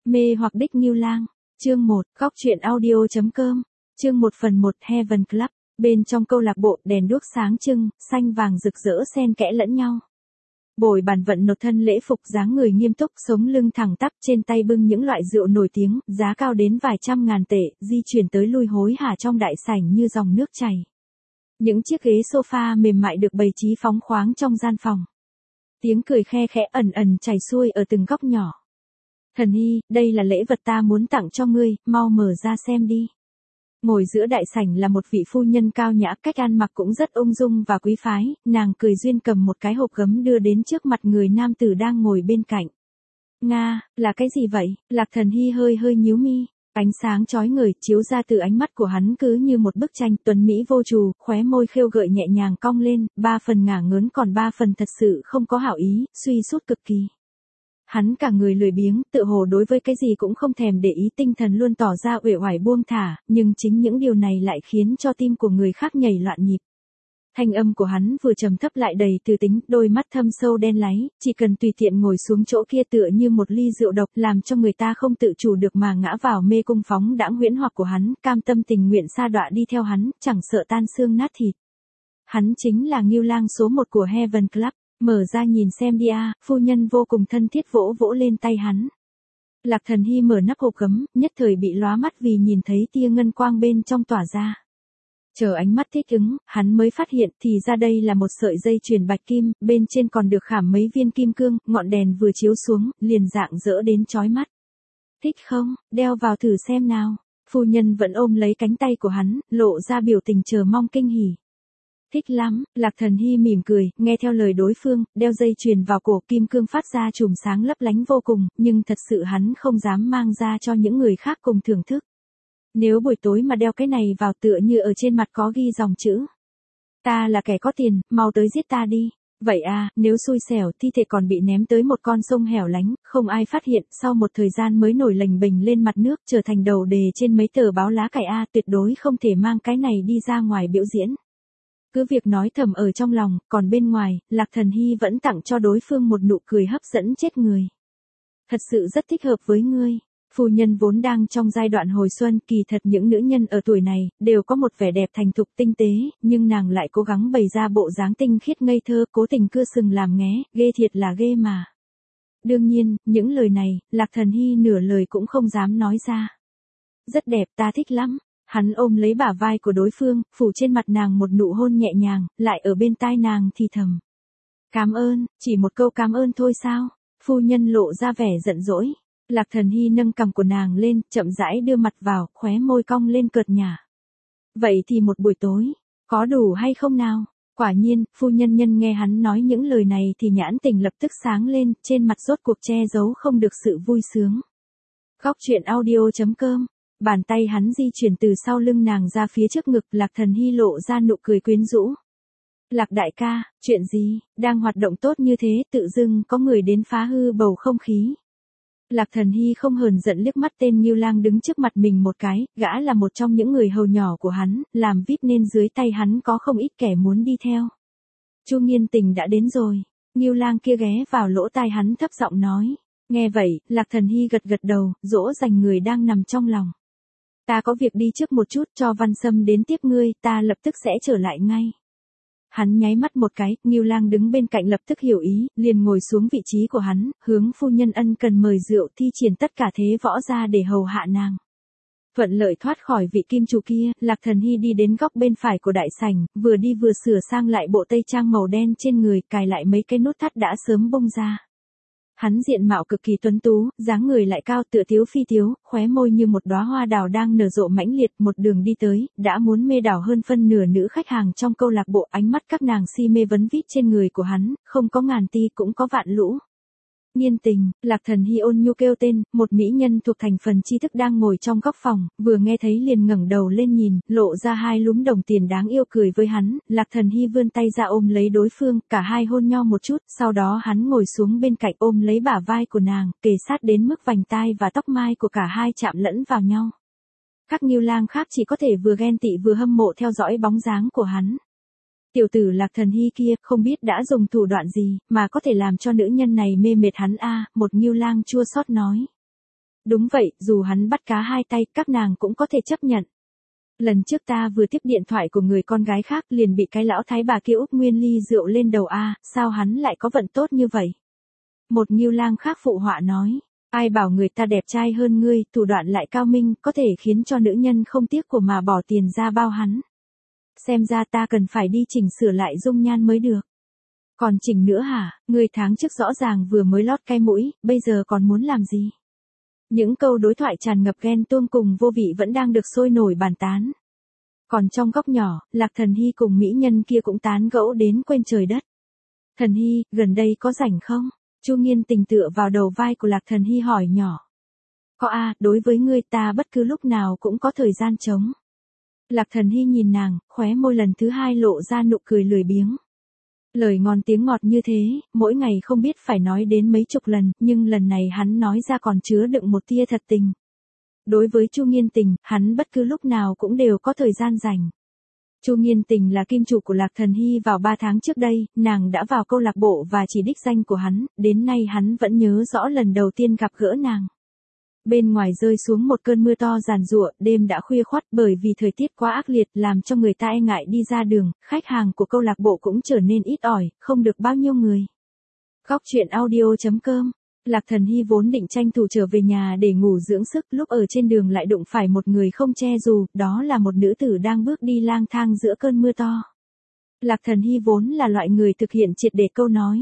Mê hoặc đích Ngưu Lang. Chương 1, góc truyện audio.com. Chương 1/1 Heaven Club. Bên trong câu lạc bộ, đèn đuốc sáng trưng, xanh vàng rực rỡ xen kẽ lẫn nhau. Bồi bàn vận nột thân lễ phục, dáng người nghiêm túc, sống lưng thẳng tắp, trên tay bưng những loại rượu nổi tiếng, giá cao đến vài trăm ngàn tệ, di chuyển tới lui hối hả trong đại sảnh như dòng nước chảy. Những chiếc ghế sofa mềm mại được bày trí phóng khoáng trong gian phòng. Tiếng cười khe khẽ ẩn ẩn chảy xuôi ở từng góc nhỏ. Thần Hy, đây là lễ vật ta muốn tặng cho ngươi, mau mở ra xem đi. Ngồi giữa đại sảnh là một vị phu nhân cao nhã, cách ăn mặc cũng rất ung dung và quý phái, nàng cười duyên cầm một cái hộp gấm đưa đến trước mặt người nam tử đang ngồi bên cạnh. Nga, là cái gì vậy? Lạc Thần Hy hơi nhíu mi. Ánh sáng chói ngời chiếu ra từ ánh mắt của hắn cứ như một bức tranh tuấn mỹ vô trù, khóe môi khêu gợi nhẹ nhàng cong lên, 3 phần ngả ngớn còn 3 phần thật sự không có hảo ý, suy sút cực kỳ. Hắn cả người lười biếng, tựa hồ đối với cái gì cũng không thèm để ý, tinh thần luôn tỏ ra uể oải buông thả, nhưng chính những điều này lại khiến cho tim của người khác nhảy loạn nhịp. Thanh âm của hắn vừa trầm thấp lại đầy từ tính, đôi mắt thâm sâu đen láy, chỉ cần tùy tiện ngồi xuống chỗ kia tựa như một ly rượu độc, làm cho người ta không tự chủ được mà ngã vào mê cung phóng đãng huyễn hoặc của hắn, cam tâm tình nguyện sa đọa đi theo hắn, chẳng sợ tan xương nát thịt. Hắn chính là Ngưu Lang số 1 của Heaven Club. Mở ra nhìn xem đi a, phu nhân vô cùng thân thiết vỗ vỗ lên tay hắn. Lạc Thần Hy mở nắp hộp gấm, nhất thời bị lóa mắt vì nhìn thấy tia ngân quang bên trong tỏa ra. Chờ ánh mắt thích ứng, hắn mới phát hiện thì ra đây là một sợi dây chuyền bạch kim, bên trên còn được khảm mấy viên kim cương, ngọn đèn vừa chiếu xuống, liền rạng rỡ đến chói mắt. Thích không, đeo vào thử xem nào. Phu nhân vẫn ôm lấy cánh tay của hắn, lộ ra biểu tình chờ mong kinh hỉ. Thích lắm, Lạc Thần Hy mỉm cười, nghe theo lời đối phương, đeo dây chuyền vào cổ, kim cương phát ra chùm sáng lấp lánh vô cùng, nhưng thật sự hắn không dám mang ra cho những người khác cùng thưởng thức. Nếu buổi tối mà đeo cái này vào tựa như ở trên mặt có ghi dòng chữ. Ta là kẻ có tiền, mau tới giết ta đi. Vậy à, nếu xui xẻo thi thể còn bị ném tới một con sông hẻo lánh, không ai phát hiện, sau một thời gian mới nổi lềnh bềnh lên mặt nước, trở thành đầu đề trên mấy tờ báo lá cải a, tuyệt đối không thể mang cái này đi ra ngoài biểu diễn. Cứ việc nói thầm ở trong lòng, còn bên ngoài, Lạc Thần Hy vẫn tặng cho đối phương một nụ cười hấp dẫn chết người. Thật sự rất thích hợp với ngươi. Phu nhân vốn đang trong giai đoạn hồi xuân, kỳ thật những nữ nhân ở tuổi này, đều có một vẻ đẹp thành thục tinh tế, nhưng nàng lại cố gắng bày ra bộ dáng tinh khiết ngây thơ, cố tình cưa sừng làm nghé, ghê thiệt là ghê mà. Đương nhiên, những lời này, Lạc Thần Hy nửa lời cũng không dám nói ra. Rất đẹp, ta thích lắm. Hắn ôm lấy bả vai của đối phương, phủ trên mặt nàng một nụ hôn nhẹ nhàng, lại ở bên tai nàng thì thầm. Cảm ơn, chỉ một câu cảm ơn thôi sao? Phu nhân lộ ra vẻ giận dỗi. Lạc Thần Hy nâng cằm của nàng lên, chậm rãi đưa mặt vào, khóe môi cong lên cợt nhả. Vậy thì một buổi tối, có đủ hay không nào? Quả nhiên, phu nhân nghe hắn nói những lời này thì nhãn tình lập tức sáng lên, trên mặt rốt cuộc che giấu không được sự vui sướng. Góc truyện audio.com. Bàn tay hắn di chuyển từ sau lưng nàng ra phía trước ngực, Lạc Thần Hy lộ ra nụ cười quyến rũ. Lạc đại ca, chuyện gì, đang hoạt động tốt như thế, tự dưng có người đến phá hư bầu không khí. Lạc Thần Hy không hờn giận liếc mắt tên Ngưu Lang đứng trước mặt mình một cái, gã là một trong những người hầu nhỏ của hắn, làm VIP nên dưới tay hắn có không ít kẻ muốn đi theo. Chu Nghiên Tình đã đến rồi. Ngưu Lang kia ghé vào lỗ tai hắn thấp giọng nói. Nghe vậy, Lạc Thần Hy gật đầu, dỗ dành người đang nằm trong lòng. Ta có việc đi trước một chút, cho Văn Sâm đến tiếp ngươi, ta lập tức sẽ trở lại ngay. Hắn nháy mắt một cái, Ngưu Lang đứng bên cạnh lập tức hiểu ý, liền ngồi xuống vị trí của hắn, hướng phu nhân ân cần mời rượu, thi triển tất cả thế võ ra để hầu hạ nàng. Thuận lợi thoát khỏi vị kim chủ kia, Lạc Thần Hy đi đến góc bên phải của đại sảnh, vừa đi vừa sửa sang lại bộ tây trang màu đen trên người, cài lại mấy cái nút thắt đã sớm bung ra. Hắn diện mạo cực kỳ tuấn tú, dáng người lại cao tựa thiếu phi thiếu, khóe môi như một đóa hoa đào đang nở rộ mãnh liệt, một đường đi tới, đã muốn mê đảo hơn phân nửa nữ khách hàng trong câu lạc bộ, ánh mắt các nàng si mê vấn vít trên người của hắn, không có ngàn ti cũng có vạn lũ. Nghiên Tình, Lạc Thần Hy ôn nhu kêu tên, một mỹ nhân thuộc thành phần tri thức đang ngồi trong góc phòng, vừa nghe thấy liền ngẩng đầu lên nhìn, lộ ra hai lúm đồng tiền đáng yêu cười với hắn, Lạc Thần Hy vươn tay ra ôm lấy đối phương, cả hai hôn nhau một chút, sau đó hắn ngồi xuống bên cạnh ôm lấy bả vai của nàng, kề sát đến mức vành tai và tóc mai của cả hai chạm lẫn vào nhau. Các Ngưu Lang khác chỉ có thể vừa ghen tị vừa hâm mộ theo dõi bóng dáng của hắn. Tiểu tử Lạc Thần Hy kia, không biết đã dùng thủ đoạn gì, mà có thể làm cho nữ nhân này mê mệt hắn a, một Ngưu Lang chua xót nói. Đúng vậy, dù hắn bắt cá hai tay, các nàng cũng có thể chấp nhận. Lần trước ta vừa tiếp điện thoại của người con gái khác liền bị cái lão thái bà kia úp nguyên ly rượu lên đầu a, sao hắn lại có vận tốt như vậy? Một Ngưu Lang khác phụ họa nói, ai bảo người ta đẹp trai hơn ngươi, thủ đoạn lại cao minh, có thể khiến cho nữ nhân không tiếc của mà bỏ tiền ra bao hắn. Xem ra ta cần phải đi chỉnh sửa lại dung nhan mới được. Còn chỉnh nữa hả, ngươi tháng trước rõ ràng vừa mới lót cái mũi, bây giờ còn muốn làm gì? Những câu đối thoại tràn ngập ghen tuông cùng vô vị vẫn đang được sôi nổi bàn tán. Còn trong góc nhỏ, Lạc Thần Hy cùng mỹ nhân kia cũng tán gẫu đến quên trời đất. Thần Hy, gần đây có rảnh không? Chu Nghiên Tình tựa vào đầu vai của Lạc Thần Hy hỏi nhỏ. Có a, đối với ngươi ta bất cứ lúc nào cũng có thời gian trống. Lạc Thần Hy nhìn nàng, khóe môi lần thứ hai lộ ra nụ cười lười biếng. Lời ngon tiếng ngọt như thế, mỗi ngày không biết phải nói đến mấy chục lần, nhưng lần này hắn nói ra còn chứa đựng một tia thật tình. Đối với Chu Nghiên Tình, hắn bất cứ lúc nào cũng đều có thời gian rảnh. Chu Nghiên Tình là kim chủ của Lạc Thần Hy vào 3 tháng trước đây, nàng đã vào câu lạc bộ và chỉ đích danh của hắn, đến nay hắn vẫn nhớ rõ lần đầu tiên gặp gỡ nàng. Bên ngoài rơi xuống một cơn mưa to giàn giụa, đêm đã khuya khoắt bởi vì thời tiết quá ác liệt làm cho người ta e ngại đi ra đường, khách hàng của câu lạc bộ cũng trở nên ít ỏi, không được bao nhiêu người. Góc truyện audio.com. Lạc Thần Hy vốn định tranh thủ trở về nhà để ngủ dưỡng sức, lúc ở trên đường lại đụng phải một người không che dù, đó là một nữ tử đang bước đi lang thang giữa cơn mưa to. Lạc Thần Hy vốn là loại người thực hiện triệt để câu nói.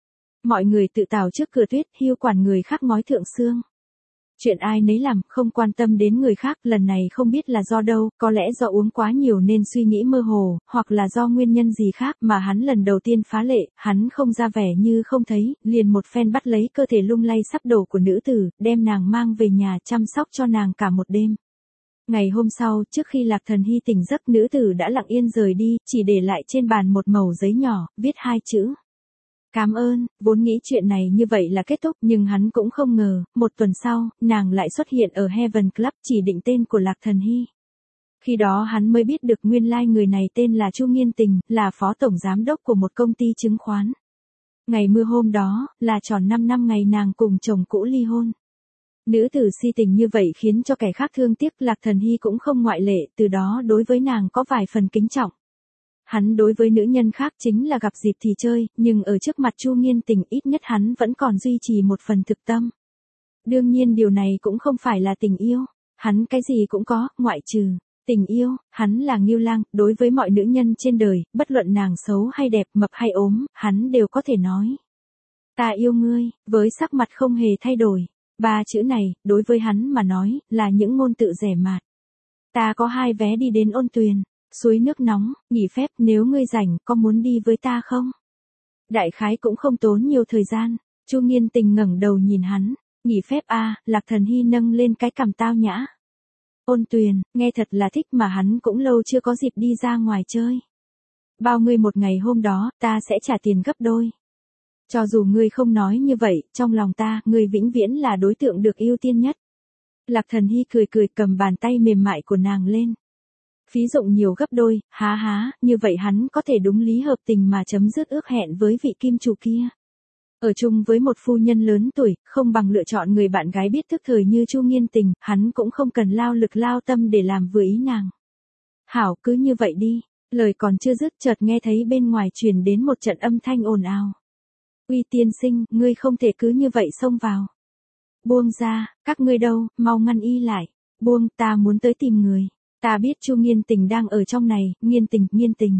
Mọi người tự tào trước cửa tuyết, hiu quản người khác ngói thượng xương. Chuyện ai nấy làm, không quan tâm đến người khác, lần này không biết là do đâu, có lẽ do uống quá nhiều nên suy nghĩ mơ hồ, hoặc là do nguyên nhân gì khác mà hắn lần đầu tiên phá lệ, hắn không ra vẻ như không thấy, liền một phen bắt lấy cơ thể lung lay sắp đổ của nữ tử, đem nàng mang về nhà chăm sóc cho nàng cả một đêm. Ngày hôm sau, trước khi Lạc Thần Hy tỉnh giấc, nữ tử đã lặng yên rời đi, chỉ để lại trên bàn một mẩu giấy nhỏ, viết 2 chữ. Cảm ơn, vốn nghĩ chuyện này như vậy là kết thúc, nhưng hắn cũng không ngờ, một tuần sau, nàng lại xuất hiện ở Heaven Club chỉ định tên của Lạc Thần Hy. Khi đó hắn mới biết được nguyên lai người này tên là Chu Nghiên Tình, là phó tổng giám đốc của một công ty chứng khoán. Ngày mưa hôm đó, là tròn 5 năm ngày nàng cùng chồng cũ ly hôn. Nữ tử si tình như vậy khiến cho kẻ khác thương tiếc, Lạc Thần Hy cũng không ngoại lệ, từ đó đối với nàng có vài phần kính trọng. Hắn đối với nữ nhân khác chính là gặp dịp thì chơi, nhưng ở trước mặt Chu Nghiên Tình ít nhất hắn vẫn còn duy trì một phần thực tâm. Đương nhiên điều này cũng không phải là tình yêu, hắn cái gì cũng có, ngoại trừ tình yêu, hắn là Ngưu Lang, đối với mọi nữ nhân trên đời, bất luận nàng xấu hay đẹp, mập hay ốm, hắn đều có thể nói. Ta yêu ngươi, với sắc mặt không hề thay đổi. 3 chữ này, đối với hắn mà nói, là những ngôn tự rẻ mạt. Ta có 2 vé đi đến Ôn Tuyền. Suối nước nóng, nghỉ phép, nếu ngươi rảnh, có muốn đi với ta không? Đại khái cũng không tốn nhiều thời gian. Chu Nghiên Tình ngẩng đầu nhìn hắn, nghỉ phép a, Lạc Thần Hy nâng lên cái cằm tao nhã. Ôn Tuyền, nghe thật là thích mà hắn cũng lâu chưa có dịp đi ra ngoài chơi. Bao ngươi một ngày hôm đó, ta sẽ trả tiền gấp đôi. Cho dù ngươi không nói như vậy, trong lòng ta, ngươi vĩnh viễn là đối tượng được ưu tiên nhất. Lạc Thần Hy cười cười cầm bàn tay mềm mại của nàng lên. Phí dụng nhiều gấp đôi, há, như vậy hắn có thể đúng lý hợp tình mà chấm dứt ước hẹn với vị kim chủ kia. Ở chung với một phu nhân lớn tuổi, không bằng lựa chọn người bạn gái biết thức thời như Chu Nghiên Tình, hắn cũng không cần lao lực lao tâm để làm vừa ý nàng. Hảo, cứ như vậy đi, lời còn chưa dứt chợt nghe thấy bên ngoài truyền đến một trận âm thanh ồn ào. Uy tiên sinh, ngươi không thể cứ như vậy xông vào. Buông ra, các ngươi đâu, mau ngăn y lại. Buông, ta muốn tới tìm người. Ta biết Chu Nghiên Tình đang ở trong này, Nghiên Tình.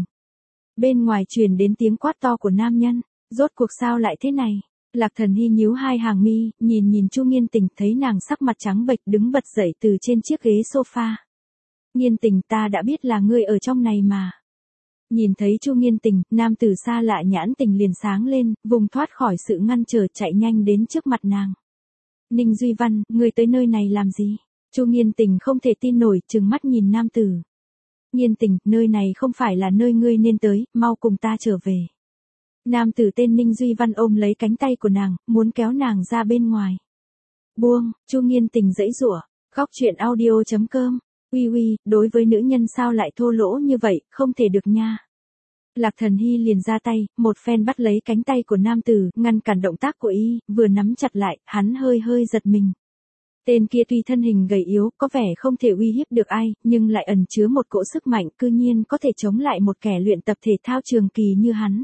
Bên ngoài truyền đến tiếng quát to của nam nhân, rốt cuộc sao lại thế này? Lạc Thần Hy nhíu 2 hàng mi, nhìn Chu Nghiên Tình, thấy nàng sắc mặt trắng bệch đứng bật dậy từ trên chiếc ghế sofa. Nghiên Tình, ta đã biết là ngươi ở trong này mà. Nhìn thấy Chu Nghiên Tình, nam tử xa lạ nhãn tình liền sáng lên, vùng thoát khỏi sự ngăn trở chạy nhanh đến trước mặt nàng. Ninh Duy Văn, ngươi tới nơi này làm gì? Chu Nghiên Tình không thể tin nổi, trừng mắt nhìn nam tử. Nghiên Tình, nơi này không phải là nơi ngươi nên tới, mau cùng ta trở về. Nam tử tên Ninh Duy Văn ôm lấy cánh tay của nàng, muốn kéo nàng ra bên ngoài. Buông, Chu Nghiên Tình giãy giụa. Góc truyện audio.com. Uy, đối với nữ nhân sao lại thô lỗ như vậy, không thể được nha. Lạc Thần Hy liền ra tay, một phen bắt lấy cánh tay của nam tử, ngăn cản động tác của y, vừa nắm chặt lại, hắn hơi giật mình. Tên kia tuy thân hình gầy yếu, có vẻ không thể uy hiếp được ai, nhưng lại ẩn chứa một cỗ sức mạnh cư nhiên có thể chống lại một kẻ luyện tập thể thao trường kỳ như hắn.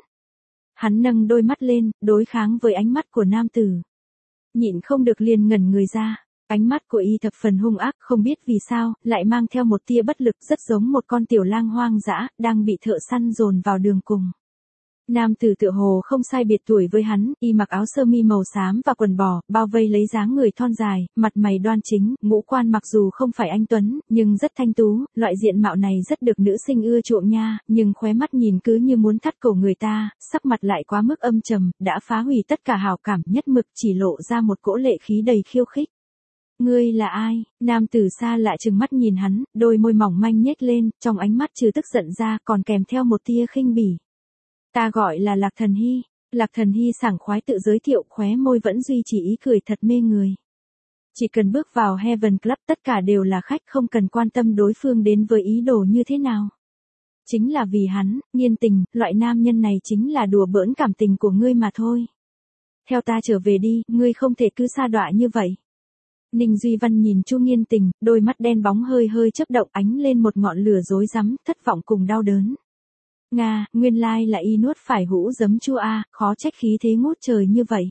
Hắn nâng đôi mắt lên, đối kháng với ánh mắt của nam tử. Nhịn không được liền ngẩn người ra. Ánh mắt của y thập phần hung ác, không biết vì sao, lại mang theo một tia bất lực, rất giống một con tiểu lang hoang dã, đang bị thợ săn dồn vào đường cùng. Nam tử tựa hồ không sai biệt tuổi với hắn, y mặc áo sơ mi màu xám và quần bò, bao vây lấy dáng người thon dài, mặt mày đoan chính, ngũ quan mặc dù không phải anh tuấn, nhưng rất thanh tú, loại diện mạo này rất được nữ sinh ưa chuộng nha, nhưng khóe mắt nhìn cứ như muốn thắt cổ người ta, sắc mặt lại quá mức âm trầm, đã phá hủy tất cả hảo cảm, nhất mực chỉ lộ ra một cỗ lệ khí đầy khiêu khích. Ngươi là ai? Nam tử xa lạ trừng mắt nhìn hắn, đôi môi mỏng manh nhếch lên, trong ánh mắt trừ tức giận ra còn kèm theo một tia khinh bỉ. Ta gọi là Lạc Thần Hy. Lạc Thần Hy sảng khoái tự giới thiệu, khóe môi vẫn duy trì ý cười thật mê người. Chỉ cần bước vào Heaven Club tất cả đều là khách, không cần quan tâm đối phương đến với ý đồ như thế nào. Chính là vì hắn, Nhiên Tình, loại nam nhân này chính là đùa bỡn cảm tình của ngươi mà thôi. Theo ta trở về đi, ngươi không thể cứ sa đọa như vậy. Ninh Duy Văn nhìn Chu Nhiên Tình, đôi mắt đen bóng hơi hơi chớp động, ánh lên một ngọn lửa rối rắm, thất vọng cùng đau đớn. Nga, nguyên lai là y nuốt phải hũ giấm chua a, khó trách khí thế ngút trời như vậy.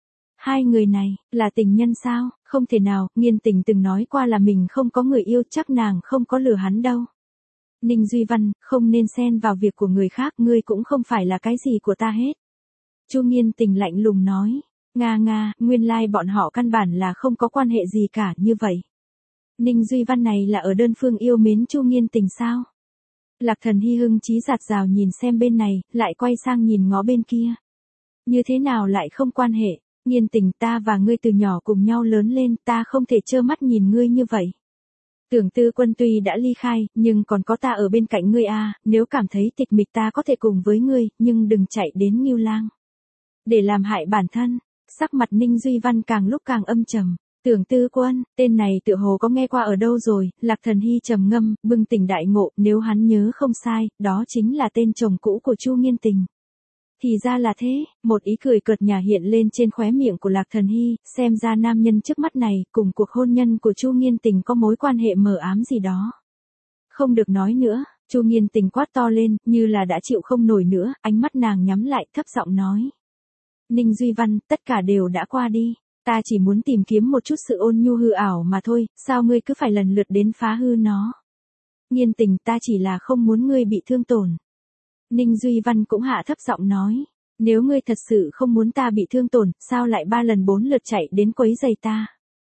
Hai người này, là tình nhân sao? Không thể nào, Nhiên Tình từng nói qua là mình không có người yêu, chắc nàng không có lừa hắn đâu. Ninh Duy Văn, không nên xen vào việc của người khác, ngươi cũng không phải là cái gì của ta hết. Chu Nhiên Tình lạnh lùng nói. Nga, nguyên lai bọn họ căn bản là không có quan hệ gì cả, như vậy. Ninh Duy Văn này là ở đơn phương yêu mến Chu Nhiên Tình sao? Lạc Thần Hy hưng chí giạt rào nhìn xem bên này, lại quay sang nhìn ngó bên kia. Như thế nào lại không quan hệ? Nhiên Tình, ta và ngươi từ nhỏ cùng nhau lớn lên, ta không thể trơ mắt nhìn ngươi như vậy. Tưởng Tư Quân tuy đã ly khai, nhưng còn có ta ở bên cạnh ngươi a, nếu cảm thấy tịch mịch ta có thể cùng với ngươi, nhưng đừng chạy đến Ngưu Lang. Để làm hại bản thân. Sắc mặt Ninh Duy Văn càng lúc càng âm trầm. Tưởng Tư Quân, tên này tựa hồ có nghe qua ở đâu rồi, Lạc Thần Hy trầm ngâm, bừng tỉnh đại ngộ, nếu hắn nhớ không sai, đó chính là tên chồng cũ của Chu Nhiên Tình. Thì ra là thế, một ý cười cợt nhả hiện lên trên khóe miệng của Lạc Thần Hy, xem ra nam nhân trước mắt này, cùng cuộc hôn nhân của Chu Nhiên Tình có mối quan hệ mờ ám gì đó. Không được nói nữa, Chu Nhiên Tình quát to lên, như là đã chịu không nổi nữa, ánh mắt nàng nhắm lại, thấp giọng nói. Ninh Duy Văn, tất cả đều đã qua đi. Ta chỉ muốn tìm kiếm một chút sự ôn nhu hư ảo mà thôi, sao ngươi cứ phải lần lượt đến phá hư nó. Nhiên Tình, ta chỉ là không muốn ngươi bị thương tổn. Ninh Duy Văn cũng hạ thấp giọng nói. Nếu ngươi thật sự không muốn ta bị thương tổn, sao lại 3 lần 4 lượt chạy đến quấy giày ta.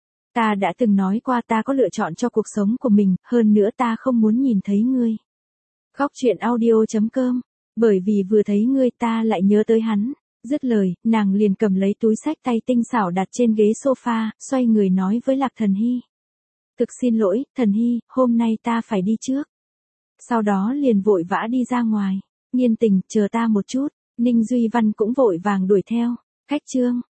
Ta đã từng nói qua ta có lựa chọn cho cuộc sống của mình, hơn nữa ta không muốn nhìn thấy ngươi. Góc truyện audio.com. Bởi vì vừa thấy ngươi ta lại nhớ tới hắn. Dứt lời, nàng liền cầm lấy túi xách tay tinh xảo đặt trên ghế sofa, xoay người nói với Lạc Thần Hy. Thực xin lỗi, Thần Hy, hôm nay ta phải đi trước. Sau đó liền vội vã đi ra ngoài. Nhiên Tình, chờ ta một chút. Ninh Duy Văn cũng vội vàng đuổi theo. Khách trương.